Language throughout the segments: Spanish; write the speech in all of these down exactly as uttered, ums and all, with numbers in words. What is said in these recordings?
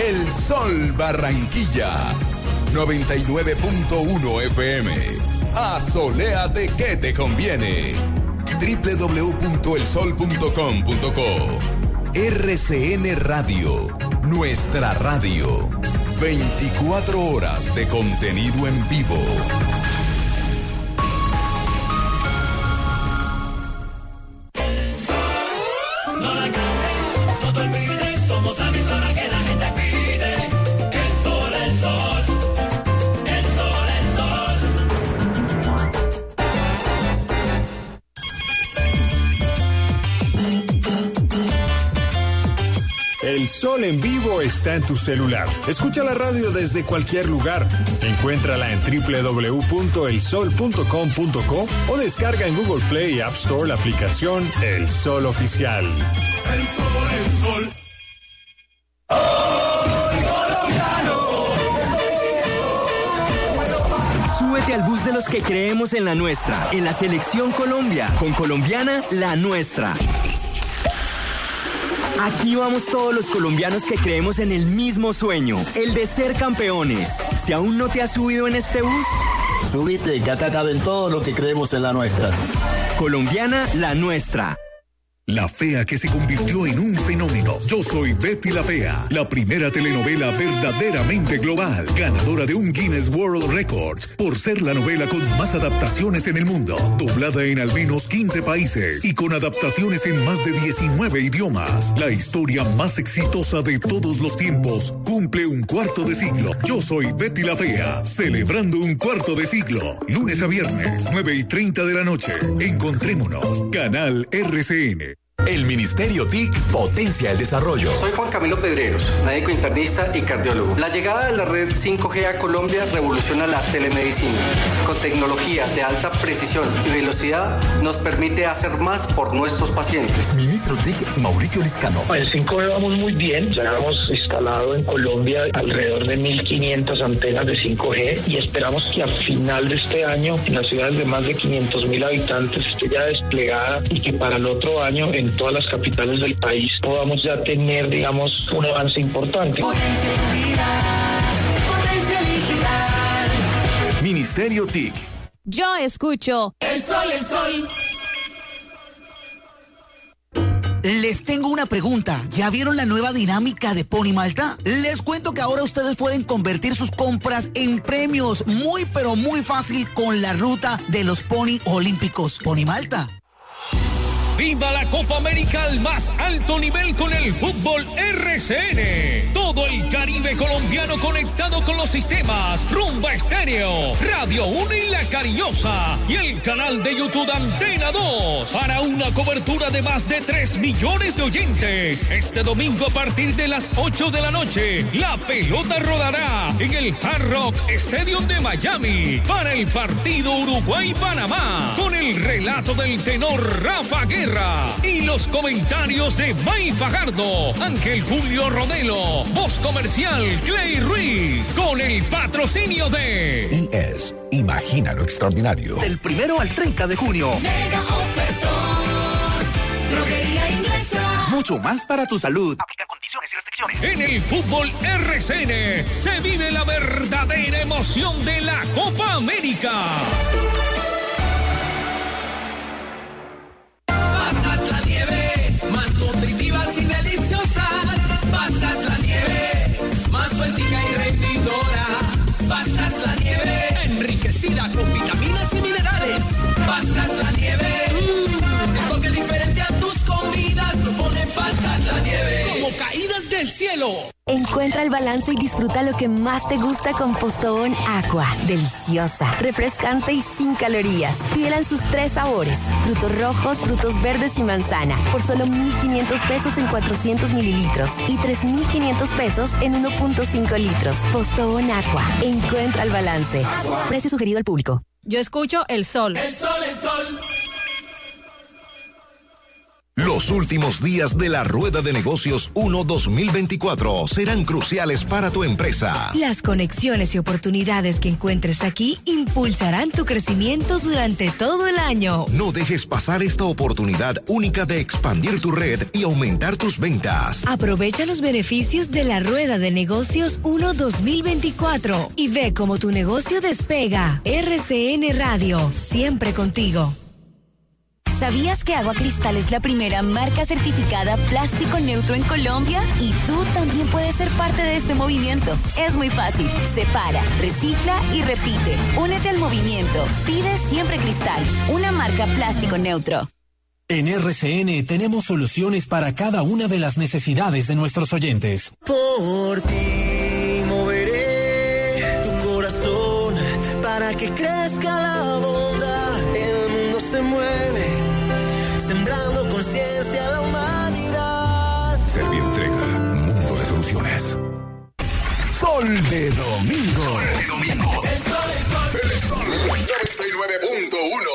El Sol Barranquilla, noventa y nueve punto uno F M. Asoléate que te conviene. doble u doble u doble u punto el sol punto com punto co. R C N Radio, nuestra radio. veinticuatro horas de contenido en vivo. No la cambies, no te olvides, somos la emisora que la gente pide. El sol, el sol, el sol, el sol. El Sol en vivo está en tu celular. Escucha la radio desde cualquier lugar. Encuéntrala en doble u doble u doble u punto el sol punto com punto co o descarga en Google Play y App Store la aplicación El Sol Oficial. El sol, el sol. Súbete al bus de los que creemos en la nuestra, en la Selección Colombia, con Colombiana, la nuestra. Aquí vamos todos los colombianos que creemos en el mismo sueño, el de ser campeones. Si aún no te has subido en este bus, subite, que acá caben todos los que creemos en la nuestra. Colombiana, la nuestra. La Fea que se convirtió en un fenómeno. Yo soy Betty la Fea, la primera telenovela verdaderamente global, ganadora de un Guinness World Records por ser la novela con más adaptaciones en el mundo, doblada en al menos quince países y con adaptaciones en más de diecinueve idiomas. La historia más exitosa de todos los tiempos cumple un cuarto de siglo. Yo soy Betty la Fea, celebrando un cuarto de siglo. Lunes a viernes, nueve y treinta de la noche. Encontrémonos. Canal R C N. El Ministerio T I C potencia el desarrollo. Soy Juan Camilo Pedreros, médico internista y cardiólogo. La llegada de la red cinco G a Colombia revoluciona la telemedicina. Con tecnologías de alta precisión y velocidad nos permite hacer más por nuestros pacientes. Ministro T I C, Mauricio Liscano. El cinco G vamos muy bien. Ya hemos instalado en Colombia alrededor de mil quinientas antenas de cinco G y esperamos que a final de este año en las ciudades de más de quinientos mil habitantes esté ya desplegada y que para el otro año en todas las capitales del país podamos ya tener, digamos, un avance importante. Potencia tu vida, potencia digital. Ministerio T I C. Yo escucho El sol, el sol. Les tengo una pregunta. ¿Ya vieron la nueva dinámica de Pony Malta? Les cuento que ahora ustedes pueden convertir sus compras en premios muy pero muy fácil con la ruta de los Pony Olímpicos. Pony Malta. ¡Viva la Copa América al más alto nivel con el fútbol R C N! Todo el Caribe colombiano conectado con los sistemas Rumba Estéreo, Radio uno y La Cariñosa y el canal de YouTube Antena dos para una cobertura de más de tres millones de oyentes. Este domingo a partir de las ocho de la noche, la pelota rodará en el Hard Rock Stadium de Miami para el partido Uruguay-Panamá con el relato del tenor Rafa Guerra y los comentarios de May Fajardo, Ángel Julio Rodelo, voz comercial Clay Ruiz, con el patrocinio de I S, imagina lo extraordinario. Del primero al treinta de junio. Mega ofertón, droguería inglesa. Mucho más para tu salud. Aplica condiciones y restricciones. En el fútbol R C N se vive la verdadera emoción de la Copa América. Más nutritivas y deliciosas, pastas la nieve, más sueltica y rendidora, pastas la nieve, enriquecida con vitaminas y minerales, pastas la nieve, mmm, el toque diferente a tus comidas, lo pone pastas la nieve, como caídas del cielo. Encuentra el balance y disfruta lo que más te gusta con Postobón Aqua. Deliciosa, refrescante y sin calorías. Pídela en sus tres sabores: frutos rojos, frutos verdes y manzana. Por solo mil quinientos pesos en cuatrocientos mililitros y tres mil quinientos pesos en uno punto cinco litros. Postobón Aqua. Encuentra el balance. Agua. Precio sugerido al público. Yo escucho El Sol. El sol, el sol. Los últimos días de la Rueda de Negocios uno dos mil veinticuatro serán cruciales para tu empresa. Las conexiones y oportunidades que encuentres aquí impulsarán tu crecimiento durante todo el año. No dejes pasar esta oportunidad única de expandir tu red y aumentar tus ventas. Aprovecha los beneficios de la Rueda de Negocios uno dos mil veinticuatro y ve cómo tu negocio despega. R C N Radio, siempre contigo. ¿Sabías que Agua Cristal es la primera marca certificada plástico neutro en Colombia? Y tú también puedes ser parte de este movimiento. Es muy fácil. Separa, recicla y repite. Únete al movimiento. Pide siempre Cristal, una marca plástico neutro. En R C N tenemos soluciones para cada una de las necesidades de nuestros oyentes. Por ti moveré tu corazón para que crezca la bondad. El mundo se mueve, sembrando conciencia a la humanidad. Servientrega, mundo de soluciones. Sol de domingo. Sol de domingo. El sol, el sol. El sol. noventa y nueve punto uno.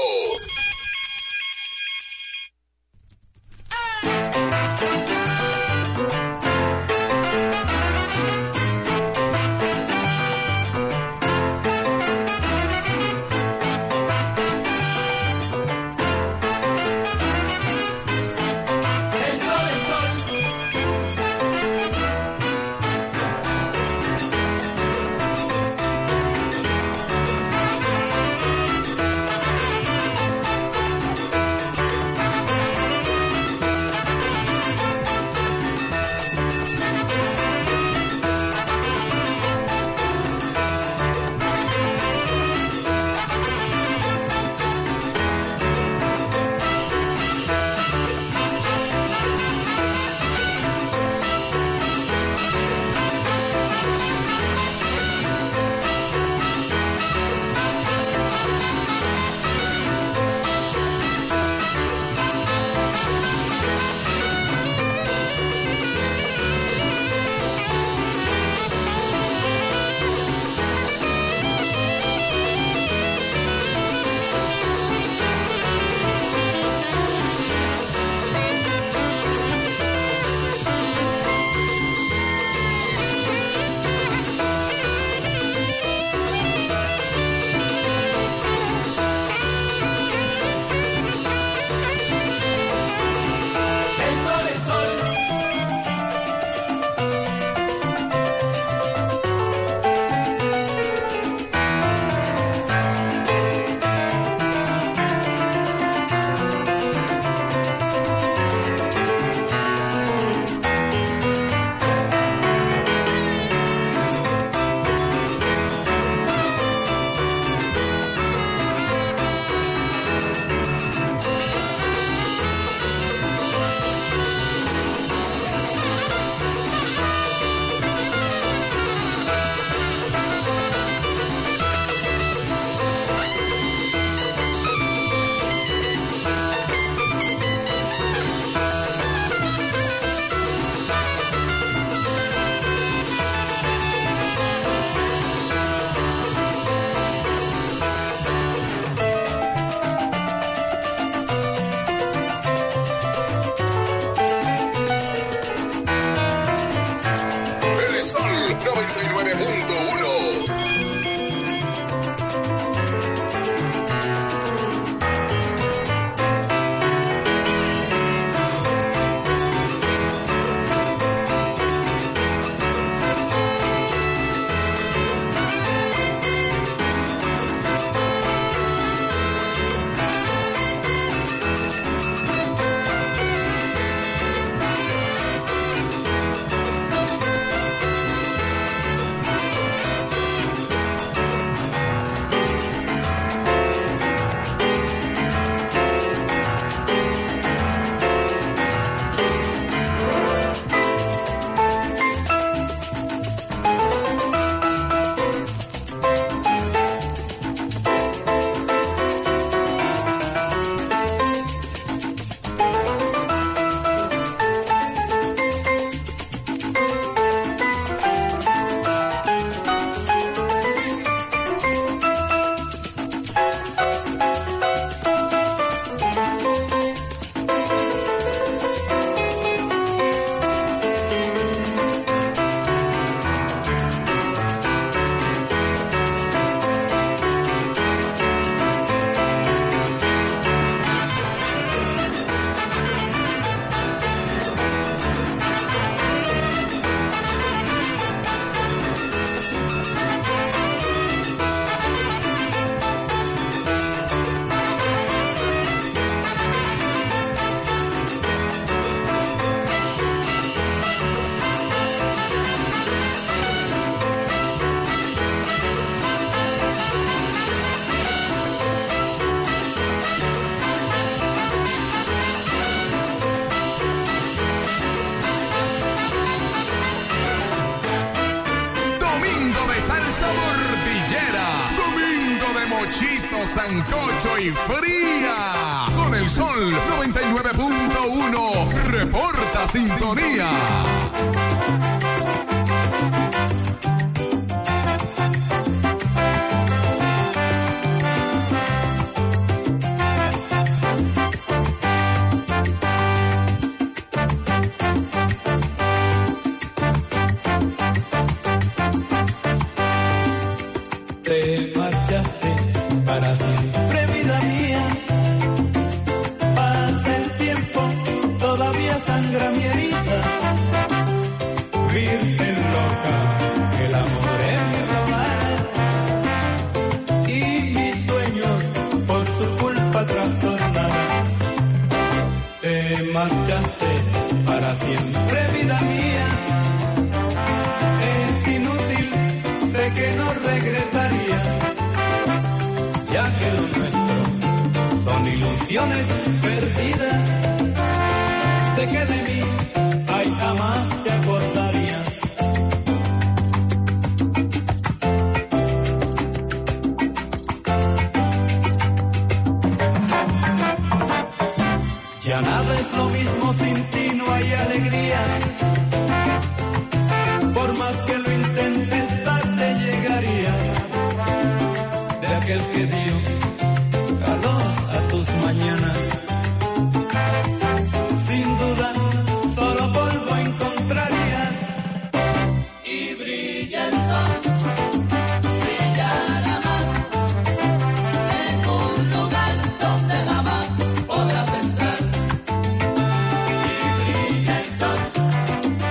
Cordillera. Domingo de mochito, sancocho y fría. Con el Sol noventa y nueve punto uno. Reporta sintonía. Te marchaste para siempre, vida mía. Pasa el tiempo, todavía sangra mi herida. Virgen loca, el amor es mi robada. Y mis sueños por su culpa trastornada. Te marchaste para siempre, vida mía. Es inútil, sé que no regresarías, ya que lo nuestro son ilusiones perdidas. Sé que de mí, ay, jamás te acordarías. Ya nada es lo mismo sin ti, no hay alegría. Por más que lo intentes, tarde llegarías. De aquel que dio calor a tus mañanas. Sin duda, solo polvo encontrarías. Y brilla el sol, brillará más en un lugar donde jamás podrás entrar. Y brilla el sol,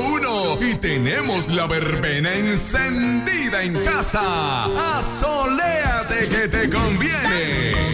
uno y tenemos la verbena encendida en casa. Asoléate que te conviene.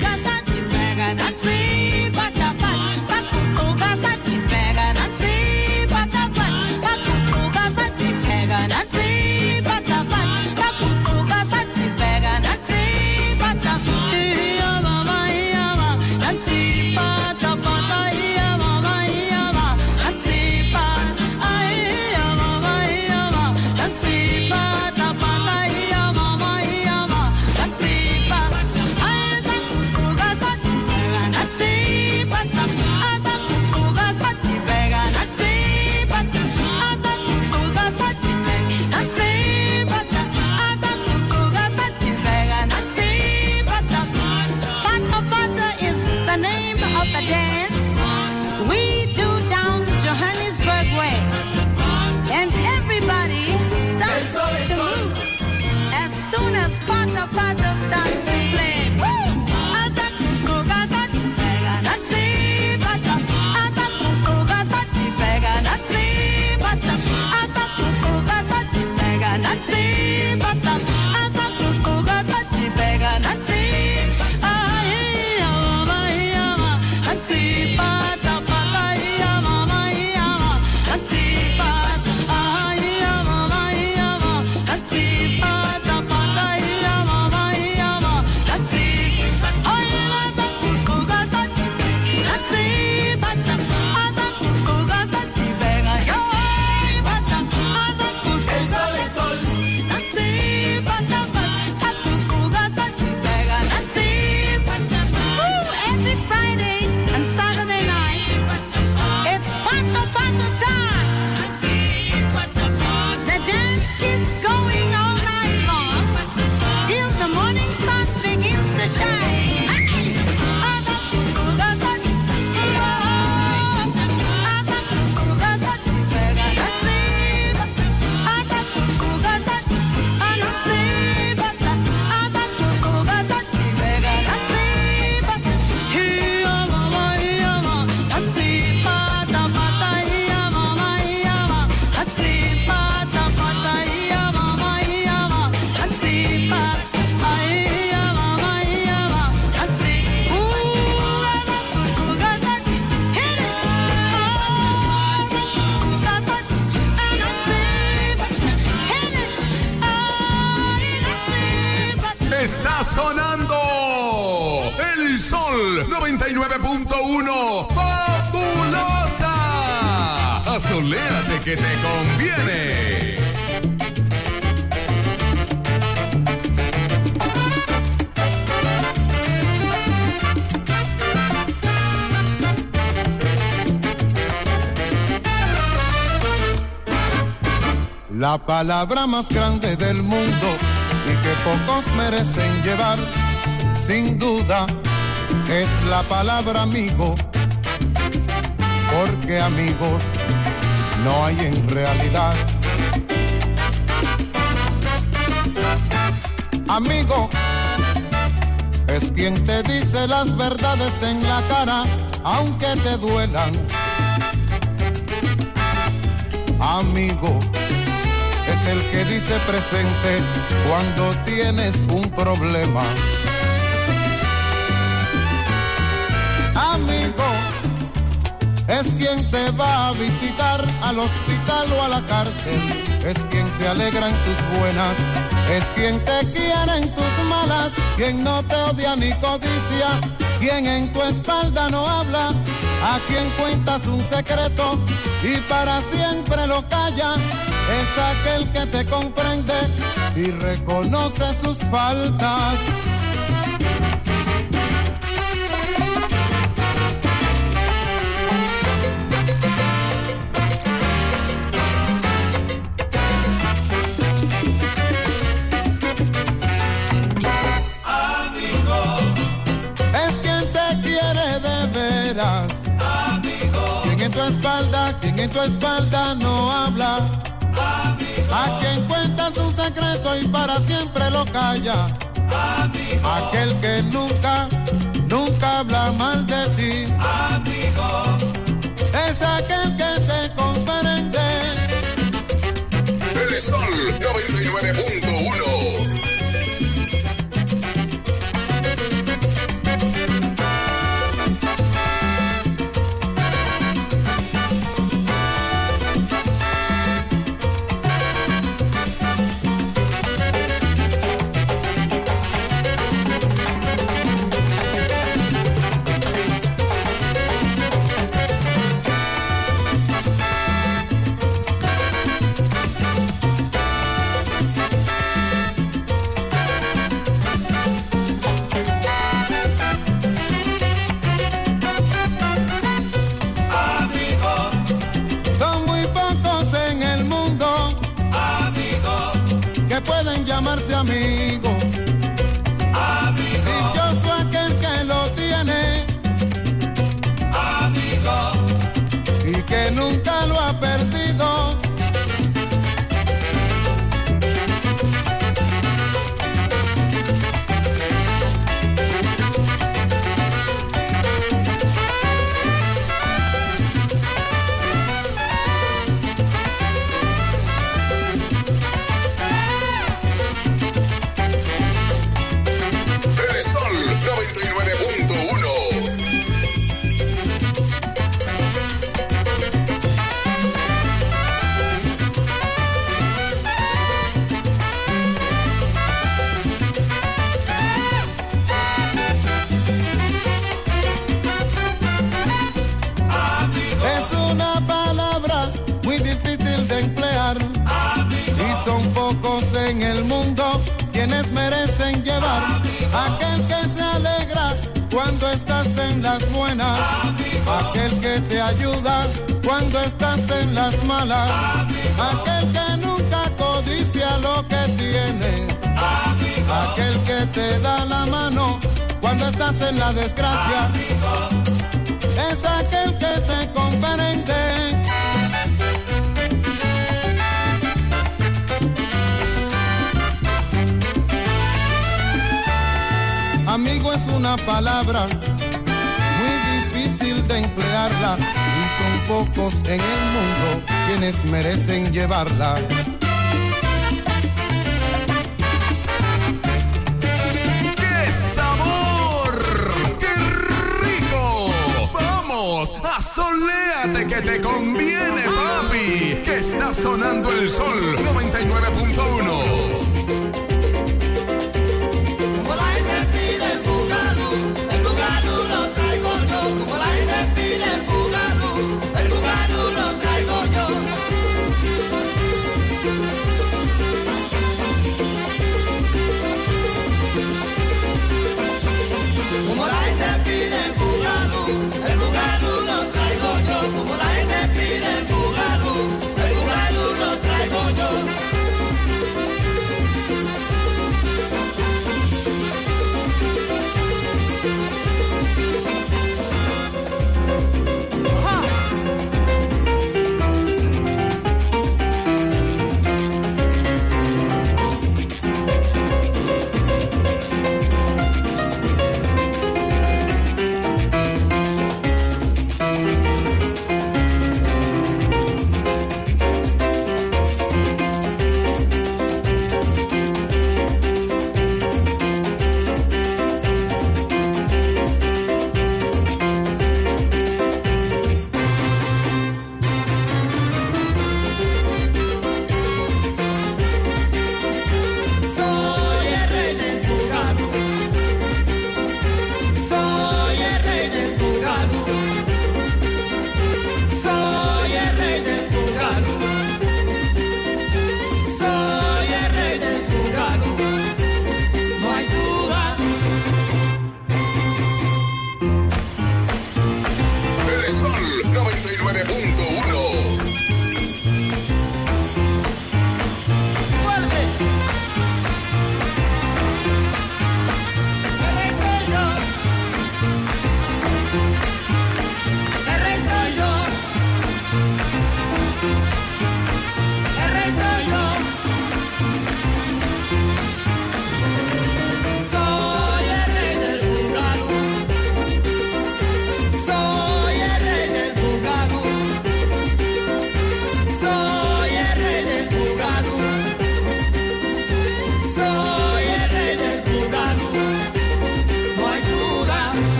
Está sonando El Sol noventa y nueve punto uno. ¡Fabulosa! Asoléate que te conviene. La palabra más grande del mundo y que pocos merecen llevar, sin duda, es la palabra amigo, porque amigos no hay en realidad. Amigo es quien te dice las verdades en la cara, aunque te duelan. Amigo es el que dice presente cuando tienes un problema. Amigo es quien te va a visitar al hospital o a la cárcel. Es quien se alegra en tus buenas, es quien te quiere en tus malas, quien no te odia ni codicia, quien en tu espalda no habla, a quien cuentas un secreto y para siempre lo calla. Es aquel que te comprende y reconoce sus faltas. Amigo es quien te quiere de veras. Amigo quien en tu espalda, quien en tu espalda no habla. Amigo, a quien cuenta tu secreto y para siempre lo calla. Amigo, aquel que nunca, nunca habla mal de ti. Amigo, es aquel que te comprende noventa y nueve punto uno. Llamarse amigo, amigo, dichoso aquel que lo tiene, amigo, y que nunca lo ha perdido. En el mundo quienes merecen llevar, amigo, aquel que se alegra cuando estás en las buenas, amigo, aquel que te ayuda cuando estás en las malas, amigo, aquel que nunca codicia lo que tienes, amigo, aquel que te da la mano cuando estás en la desgracia, amigo, es aquel que te comprende. Amigo es una palabra muy difícil de emplearla y son pocos en el mundo quienes merecen llevarla. ¡Qué sabor! ¡Qué rico! ¡Vamos! ¡Asoléate que te conviene, papi! Que está sonando el sol noventa y nueve punto